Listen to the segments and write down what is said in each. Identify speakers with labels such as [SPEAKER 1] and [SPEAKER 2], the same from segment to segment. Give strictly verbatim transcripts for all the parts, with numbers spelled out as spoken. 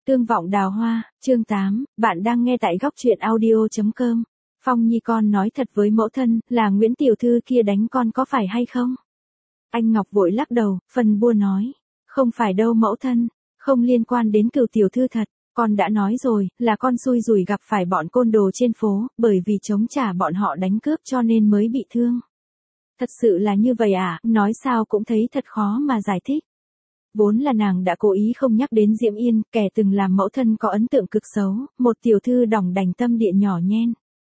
[SPEAKER 1] Tương vọng đào hoa, chương tám, bạn đang nghe tại góc truyện audio.com. Phong Nhi con nói thật với mẫu thân, là Nguyễn tiểu thư kia đánh con có phải hay không? Anh Ngọc vội lắc đầu, phân bua nói. Không phải đâu mẫu thân, không liên quan đến Cửu tiểu thư thật, con đã nói rồi, là con xui rủi gặp phải bọn côn đồ trên phố, bởi vì chống trả bọn họ đánh cướp cho nên mới bị thương. Thật sự là như vậy à, nói sao cũng thấy thật khó mà giải thích. Vốn là nàng đã cố ý không nhắc đến Diễm Yên, kẻ từng làm mẫu thân có ấn tượng cực xấu, một tiểu thư đỏng đành tâm địa nhỏ nhen.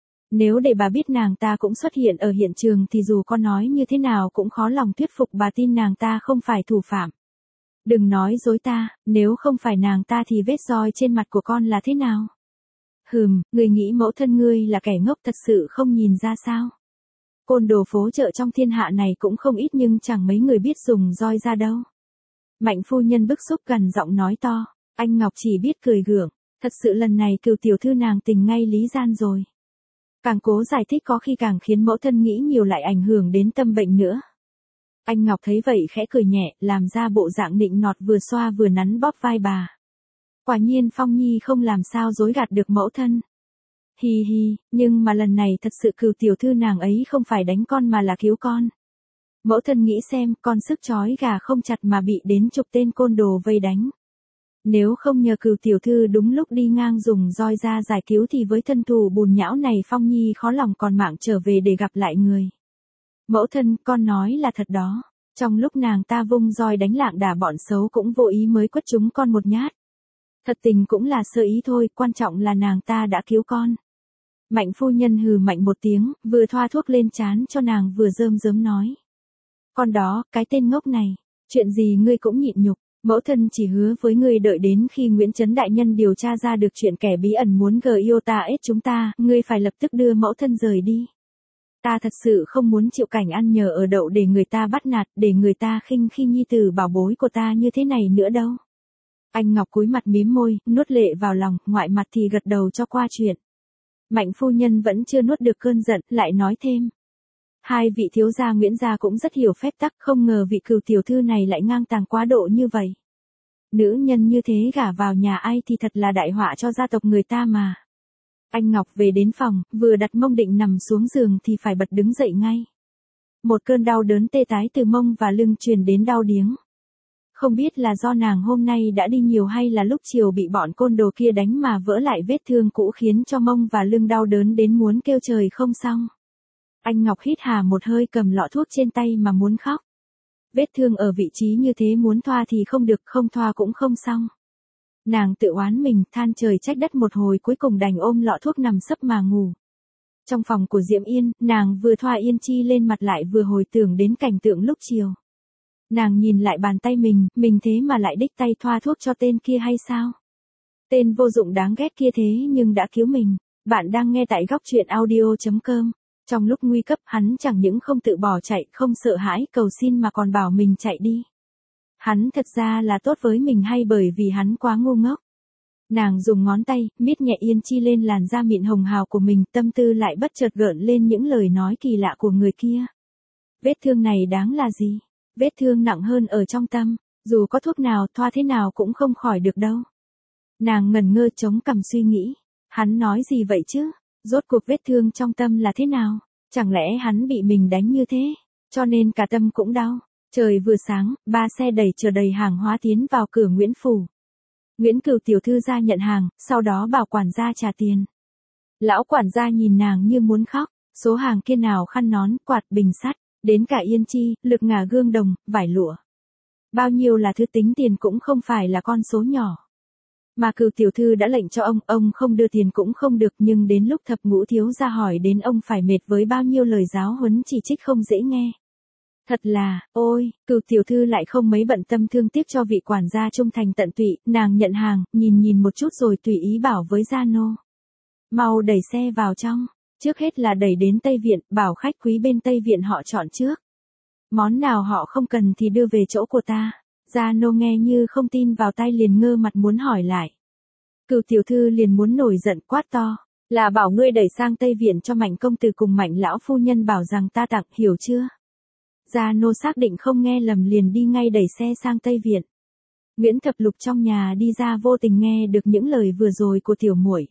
[SPEAKER 1] Nếu để bà biết nàng ta cũng xuất hiện ở hiện trường thì dù con nói như thế nào cũng khó lòng thuyết phục bà tin nàng ta không phải thủ phạm. Đừng nói dối ta, nếu không phải nàng ta thì vết roi trên mặt của con là thế nào? Hừm, người nghĩ mẫu thân ngươi là kẻ ngốc thật sự không nhìn ra sao? Côn đồ phố chợ trong thiên hạ này cũng không ít nhưng chẳng mấy người biết dùng roi ra đâu. Mạnh phu nhân bức xúc gần giọng nói to, anh Ngọc chỉ biết cười gượng, thật sự lần này Cửu tiểu thư nàng tình ngay lý gian rồi. Càng cố giải thích có khi càng khiến mẫu thân nghĩ nhiều lại ảnh hưởng đến tâm bệnh nữa. Anh Ngọc thấy vậy khẽ cười nhẹ, làm ra bộ dạng nịnh nọt vừa xoa vừa nắn bóp vai bà. Quả nhiên Phong Nhi không làm sao dối gạt được mẫu thân. Hi hi, nhưng mà lần này thật sự Cửu tiểu thư nàng ấy không phải đánh con mà là cứu con. Mẫu thân nghĩ xem, con sức trói gà không chặt mà bị đến chục tên côn đồ vây đánh. Nếu không nhờ Cửu tiểu thư đúng lúc đi ngang dùng roi ra giải cứu thì với thân thủ bùn nhão này Phong Nhi khó lòng còn mạng trở về để gặp lại người. Mẫu thân, con nói là thật đó. Trong lúc nàng ta vung roi đánh lạng đả bọn xấu cũng vô ý mới quất chúng con một nhát. Thật tình cũng là sơ ý thôi, quan trọng là nàng ta đã cứu con. Mạnh phu nhân hừ mạnh một tiếng, vừa thoa thuốc lên trán cho nàng vừa rơm rớm nói. Con đó, cái tên ngốc này, chuyện gì ngươi cũng nhịn nhục, mẫu thân chỉ hứa với ngươi đợi đến khi Nguyễn Trấn đại nhân điều tra ra được chuyện kẻ bí ẩn muốn gờ yêu ta ết chúng ta, ngươi phải lập tức đưa mẫu thân rời đi. Ta thật sự không muốn chịu cảnh ăn nhờ ở đậu để người ta bắt nạt, để người ta khinh khi nhi tử bảo bối của ta như thế này nữa đâu. Anh Ngọc cúi mặt mím môi, nuốt lệ vào lòng, ngoại mặt thì gật đầu cho qua chuyện. Mạnh phu nhân vẫn chưa nuốt được cơn giận, lại nói thêm. Hai vị thiếu gia Nguyễn gia cũng rất hiểu phép tắc, không ngờ vị Cửu tiểu thư này lại ngang tàng quá độ như vậy. Nữ nhân như thế gả vào nhà ai thì thật là đại họa cho gia tộc người ta mà. Anh Ngọc về đến phòng, vừa đặt mông định nằm xuống giường thì phải bật đứng dậy ngay. Một cơn đau đớn tê tái từ mông và lưng truyền đến đau điếng. Không biết là do nàng hôm nay đã đi nhiều hay là lúc chiều bị bọn côn đồ kia đánh mà vỡ lại vết thương cũ khiến cho mông và lưng đau đớn đến muốn kêu trời không xong. Anh Ngọc hít hà một hơi cầm lọ thuốc trên tay mà muốn khóc. Vết thương ở vị trí như thế muốn thoa thì không được, không thoa cũng không xong. Nàng tự oán mình, than trời trách đất một hồi cuối cùng đành ôm lọ thuốc nằm sấp mà ngủ. Trong phòng của Diễm Yên, nàng vừa thoa yên chi lên mặt lại vừa hồi tưởng đến cảnh tượng lúc chiều. Nàng nhìn lại bàn tay mình, mình thế mà lại đích tay thoa thuốc cho tên kia hay sao? Tên vô dụng đáng ghét kia thế nhưng đã cứu mình. Bạn đang nghe tại góc truyện audio.com. Trong lúc nguy cấp hắn chẳng những không tự bỏ chạy, không sợ hãi cầu xin mà còn bảo mình chạy đi. Hắn thật ra là tốt với mình hay bởi vì hắn quá ngu ngốc? Nàng dùng ngón tay, miết nhẹ yên chi lên làn da mịn hồng hào của mình, tâm tư lại bất chợt gợn lên những lời nói kỳ lạ của người kia. Vết thương này đáng là gì? Vết thương nặng hơn ở trong tâm, dù có thuốc nào thoa thế nào cũng không khỏi được đâu. Nàng ngẩn ngơ chống cằm suy nghĩ, hắn nói gì vậy chứ? Rốt cuộc vết thương trong tâm là thế nào? Chẳng lẽ hắn bị mình đánh như thế, cho nên cả tâm cũng đau? Trời vừa sáng, ba xe đẩy chở đầy hàng hóa tiến vào cửa Nguyễn phủ. Nguyễn Cửu tiểu thư ra nhận hàng, sau đó bảo quản gia trả tiền. Lão quản gia nhìn nàng như muốn khóc, số hàng kia nào khăn nón, quạt, bình sắt, đến cả yên chi, lực ngà gương đồng, vải lụa. Bao nhiêu là thứ tính tiền cũng không phải là con số nhỏ. Mà Cửu tiểu thư đã lệnh cho ông, ông không đưa tiền cũng không được, nhưng đến lúc thập ngũ thiếu gia hỏi đến ông phải mệt với bao nhiêu lời giáo huấn chỉ trích không dễ nghe. Thật là, ôi, Cửu tiểu thư lại không mấy bận tâm thương tiếc cho vị quản gia trung thành tận tụy, nàng nhận hàng, nhìn nhìn một chút rồi tùy ý bảo với gia nô. Mau đẩy xe vào trong, trước hết là đẩy đến Tây Viện, bảo khách quý bên Tây Viện họ chọn trước. Món nào họ không cần thì đưa về chỗ của ta. Gia nô nghe như không tin vào tai liền ngơ mặt muốn hỏi lại. Cửu tiểu thư liền muốn nổi giận quát to, là bảo ngươi đẩy sang Tây Viện cho Mạnh công tử cùng Mạnh lão phu nhân bảo rằng ta tặng, hiểu chưa? Gia nô xác định không nghe lầm liền đi ngay đẩy xe sang Tây Viện. Nguyễn Thập Lục trong nhà đi ra vô tình nghe được những lời vừa rồi của tiểu muội.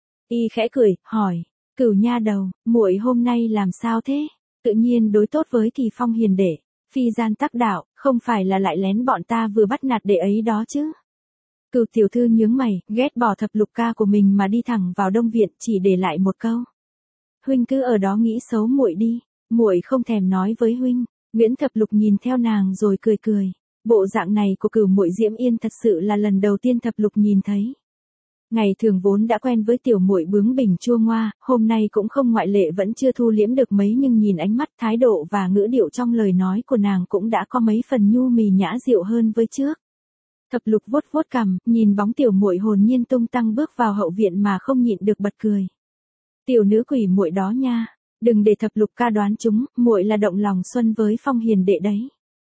[SPEAKER 1] Y khẽ cười, hỏi, Cửu nha đầu, muội hôm nay làm sao thế? Tự nhiên đối tốt với Kỳ Phong hiền đệ, phi gian tắc đạo, không phải là lại lén bọn ta vừa bắt nạt đệ ấy đó chứ? Cửu tiểu thư nhướng mày, ghét bỏ Thập Lục ca của mình mà đi thẳng vào Đông viện, chỉ để lại một câu. Huynh cứ ở đó nghĩ xấu muội đi, muội không thèm nói với huynh. Nguyễn Thập Lục nhìn theo nàng rồi cười cười. Bộ dạng này của Cửu muội Diễm Yên thật sự là lần đầu tiên Thập Lục nhìn thấy. Ngày thường vốn đã quen với tiểu muội bướng bỉnh chua ngoa, hôm nay cũng không ngoại lệ, vẫn chưa thu liễm được mấy, nhưng nhìn ánh mắt, thái độ và ngữ điệu trong lời nói của nàng cũng đã có mấy phần nhu mì nhã dịu hơn với trước. Thập Lục vuốt vuốt cằm, nhìn bóng tiểu muội hồn nhiên tung tăng bước vào hậu viện mà không nhịn được bật cười. Tiểu nữ quỷ muội đó nha, đừng để Thập Lục ca đoán chúng, muội là động lòng xuân với Phong hiền đệ đấy.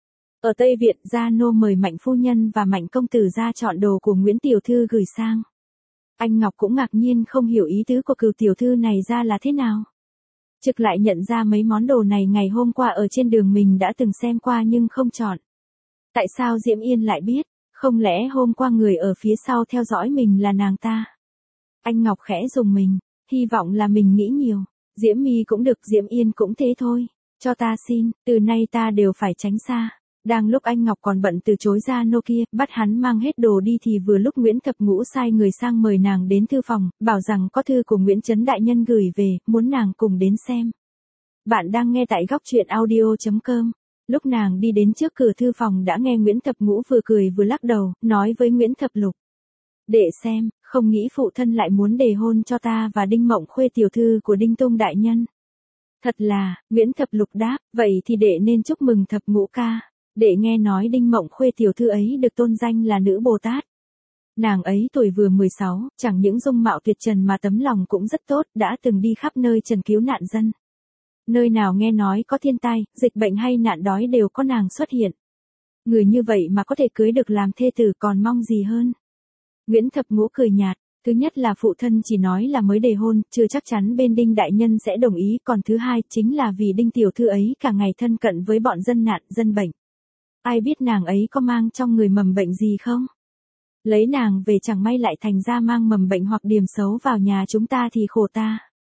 [SPEAKER 1] Ở Tây Viện, gia nô mời Mạnh phu nhân và Mạnh công tử ra chọn đồ của Nguyễn tiểu thư gửi sang. Anh Ngọc cũng ngạc nhiên không hiểu ý tứ của Cửu tiểu thư này ra là thế nào. Trực lại nhận ra mấy món đồ này ngày hôm qua ở trên đường mình đã từng xem qua nhưng không chọn. Tại sao Diễm Yên lại biết, không lẽ hôm qua người ở phía sau theo dõi mình là nàng ta? Anh Ngọc khẽ rùng mình, hy vọng là mình nghĩ nhiều. Diễm My cũng được, Diễm Yên cũng thế thôi. Cho ta xin, từ nay ta đều phải tránh xa. Đang lúc anh Ngọc còn bận từ chối ra nô kia, bắt hắn mang hết đồ đi thì vừa lúc Nguyễn Thập Ngũ sai người sang mời nàng đến thư phòng, bảo rằng có thư của Nguyễn Chấn đại nhân gửi về, muốn nàng cùng đến xem. Bạn đang nghe tại góc truyện audio chấm com. Lúc nàng đi đến trước cửa thư phòng đã nghe Nguyễn Thập Ngũ vừa cười vừa lắc đầu, nói với Nguyễn Thập Lục. Để xem, không nghĩ phụ thân lại muốn đề hôn cho ta và Đinh Mộng Khuê tiểu thư của Đinh Tung đại nhân. Thật là, Nguyễn Thập Lục đáp, vậy thì đệ nên chúc mừng Thập Ngũ ca. Đệ nghe nói Đinh Mộng Khuê tiểu thư ấy được tôn danh là nữ Bồ Tát. Nàng ấy tuổi vừa mười sáu, chẳng những dung mạo tuyệt trần mà tấm lòng cũng rất tốt, đã từng đi khắp nơi trần cứu nạn dân. Nơi nào nghe nói có thiên tai, dịch bệnh hay nạn đói đều có nàng xuất hiện. Người như vậy mà có thể cưới được làm thê tử còn mong gì hơn. Nguyễn Thập Ngũ cười nhạt, thứ nhất là phụ thân chỉ nói là mới đề hôn, chưa chắc chắn bên Đinh đại nhân sẽ đồng ý, còn thứ hai chính là vì Đinh tiểu thư ấy cả ngày thân cận với bọn dân nạn, dân bệnh. Ai biết nàng ấy có mang trong người mầm bệnh gì không? Lấy nàng về chẳng may lại thành ra mang mầm bệnh hoặc điểm xấu vào nhà chúng ta thì khổ ta.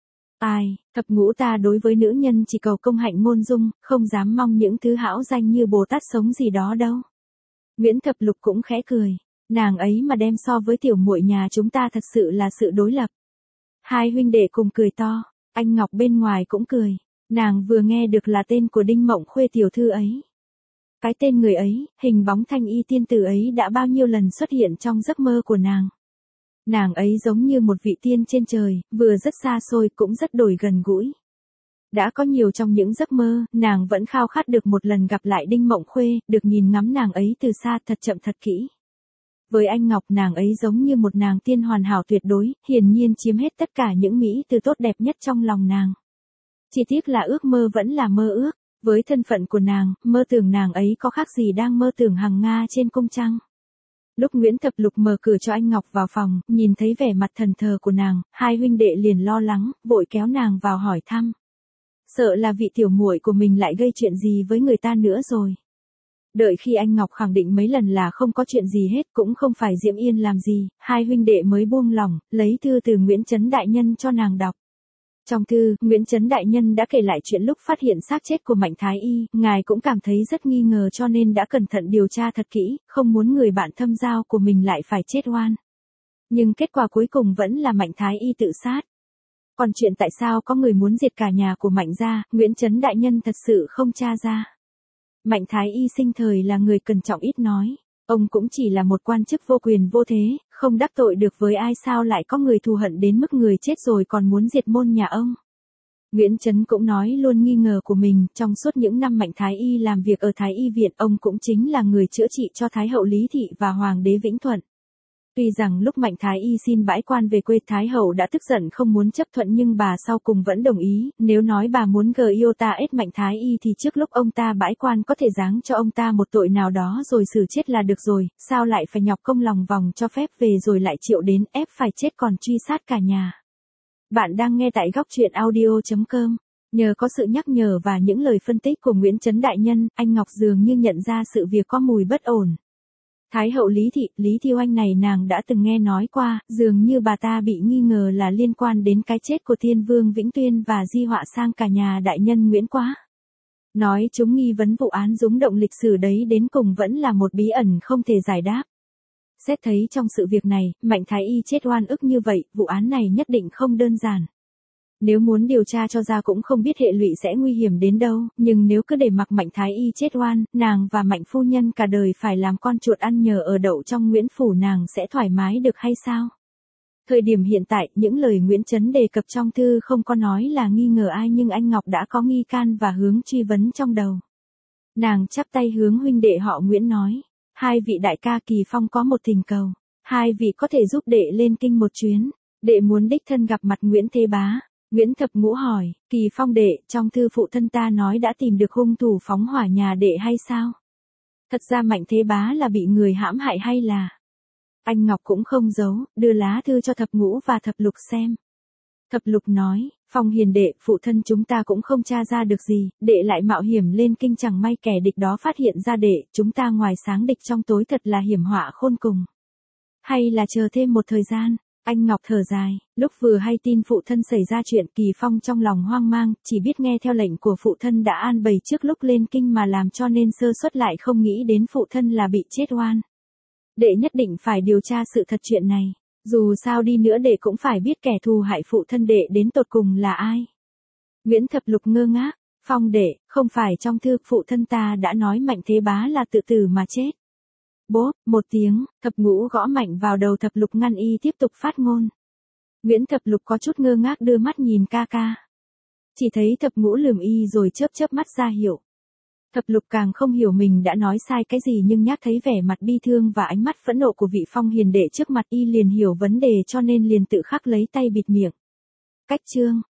[SPEAKER 1] Ai, Thập Ngũ ta đối với nữ nhân chỉ cầu công hạnh ngôn dung, không dám mong những thứ hão danh như Bồ Tát sống gì đó đâu. Nguyễn Thập Lục cũng khẽ cười, nàng ấy mà đem so với tiểu muội nhà chúng ta thật sự là sự đối lập. Hai huynh đệ cùng cười to, anh Ngọc bên ngoài cũng cười, nàng vừa nghe được là tên của Đinh Mộng Khuê tiểu thư ấy. Cái tên người ấy, hình bóng thanh y tiên tử ấy đã bao nhiêu lần xuất hiện trong giấc mơ của nàng. Nàng ấy giống như một vị tiên trên trời, vừa rất xa xôi cũng rất đổi gần gũi. Đã có nhiều trong những giấc mơ, nàng vẫn khao khát được một lần gặp lại Đinh Mộng Khuê, được nhìn ngắm nàng ấy từ xa thật chậm thật kỹ. Với anh Ngọc nàng ấy giống như một nàng tiên hoàn hảo tuyệt đối, hiển nhiên chiếm hết tất cả những mỹ từ tốt đẹp nhất trong lòng nàng. Chỉ tiếc là ước mơ vẫn là mơ ước. Với thân phận của nàng, mơ tưởng nàng ấy có khác gì đang mơ tưởng hằng nga trên cung trăng. Lúc Nguyễn Thập Lục mở cửa cho anh Ngọc vào phòng, nhìn thấy vẻ mặt thần thờ của nàng, hai huynh đệ liền lo lắng, vội kéo nàng vào hỏi thăm. Sợ là vị tiểu muội của mình lại gây chuyện gì với người ta nữa rồi. Đợi khi anh Ngọc khẳng định mấy lần là không có chuyện gì hết, cũng không phải Diễm Yên làm gì, hai huynh đệ mới buông lỏng, lấy thư từ Nguyễn Chấn đại nhân cho nàng đọc. Trong thư, Nguyễn Chấn đại nhân đã kể lại chuyện lúc phát hiện xác chết của Mạnh Thái Y, ngài cũng cảm thấy rất nghi ngờ cho nên đã cẩn thận điều tra thật kỹ, không muốn người bạn thâm giao của mình lại phải chết oan. Nhưng kết quả cuối cùng vẫn là Mạnh Thái Y tự sát. Còn chuyện tại sao có người muốn diệt cả nhà của Mạnh gia, Nguyễn Chấn đại nhân thật sự không tra ra. Mạnh Thái Y sinh thời là người cẩn trọng ít nói. Ông cũng chỉ là một quan chức vô quyền vô thế, không đắc tội được với ai, sao lại có người thù hận đến mức người chết rồi còn muốn diệt môn nhà ông. Nguyễn Chấn cũng nói luôn nghi ngờ của mình, trong suốt những năm Mạnh Thái Y làm việc ở Thái Y Viện, ông cũng chính là người chữa trị cho Thái hậu Lý Thị và Hoàng đế Vĩnh Thuận. Tuy rằng lúc Mạnh Thái Y xin bãi quan về quê, Thái hậu đã tức giận không muốn chấp thuận, nhưng bà sau cùng vẫn đồng ý, nếu nói bà muốn gờ yêu ta ết Mạnh Thái Y thì trước lúc ông ta bãi quan có thể giáng cho ông ta một tội nào đó rồi xử chết là được rồi, sao lại phải nhọc công lòng vòng cho phép về rồi lại triệu đến ép phải chết còn truy sát cả nhà. Bạn đang nghe tại góc truyện audio chấm com. Nhờ có sự nhắc nhở và những lời phân tích của Nguyễn Chấn đại nhân, anh Ngọc dường như nhận ra sự việc có mùi bất ổn. Thái hậu Lý Thị, Lý Thiêu Anh này nàng đã từng nghe nói qua, dường như bà ta bị nghi ngờ là liên quan đến cái chết của Thiên Vương Vĩnh Tuyên và di họa sang cả nhà đại nhân Nguyễn Quá. Nói chúng nghi vấn vụ án rúng động lịch sử đấy đến cùng vẫn là một bí ẩn không thể giải đáp. Xét thấy trong sự việc này, Mạnh Thái Y chết oan ức như vậy, vụ án này nhất định không đơn giản. Nếu muốn điều tra cho ra cũng không biết hệ lụy sẽ nguy hiểm đến đâu, nhưng nếu cứ để mặc Mạnh Thái Y chết oan, nàng và Mạnh phu nhân cả đời phải làm con chuột ăn nhờ ở đậu trong Nguyễn phủ nàng sẽ thoải mái được hay sao? Thời điểm hiện tại, những lời Nguyễn Chấn đề cập trong thư không có nói là nghi ngờ ai nhưng anh Ngọc đã có nghi can và hướng truy vấn trong đầu. Nàng chắp tay hướng huynh đệ họ Nguyễn nói, hai vị đại ca Kỳ Phong có một thỉnh cầu, hai vị có thể giúp đệ lên kinh một chuyến, đệ muốn đích thân gặp mặt Nguyễn Thế Bá. Nguyễn Thập Ngũ hỏi, Kỳ Phong đệ, trong thư phụ thân ta nói đã tìm được hung thủ phóng hỏa nhà đệ hay sao? Thật ra Mạnh Thế Bá là bị người hãm hại hay là? Anh Ngọc cũng không giấu, đưa lá thư cho Thập Ngũ và Thập Lục xem. Thập Lục nói, Phong hiền đệ, phụ thân chúng ta cũng không tra ra được gì, đệ lại mạo hiểm lên kinh chẳng may kẻ địch đó phát hiện ra đệ, chúng ta ngoài sáng địch trong tối thật là hiểm họa khôn cùng. Hay là chờ thêm một thời gian? Anh Ngọc thở dài, lúc vừa hay tin phụ thân xảy ra chuyện Kỳ Phong trong lòng hoang mang, chỉ biết nghe theo lệnh của phụ thân đã an bày trước lúc lên kinh mà làm cho nên sơ suất lại không nghĩ đến phụ thân là bị chết oan. Đệ nhất định phải điều tra sự thật chuyện này, dù sao đi nữa đệ cũng phải biết kẻ thù hại phụ thân đệ đến tột cùng là ai. Nguyễn Thập Lục ngơ ngác, Phong đệ, không phải trong thư phụ thân ta đã nói Mạnh Thế Bá là tự tử mà chết. Bốp, một tiếng, Thập Ngũ gõ mạnh vào đầu Thập Lục ngăn y tiếp tục phát ngôn. Nguyễn Thập Lục có chút ngơ ngác đưa mắt nhìn ca ca. Chỉ thấy Thập Ngũ lườm y rồi chớp chớp mắt ra hiệu. Thập Lục càng không hiểu mình đã nói sai cái gì nhưng nhắc thấy vẻ mặt bi thương và ánh mắt phẫn nộ của vị Phong hiền đệ trước mặt y liền hiểu vấn đề cho nên liền tự khắc lấy tay bịt miệng. Cách chương.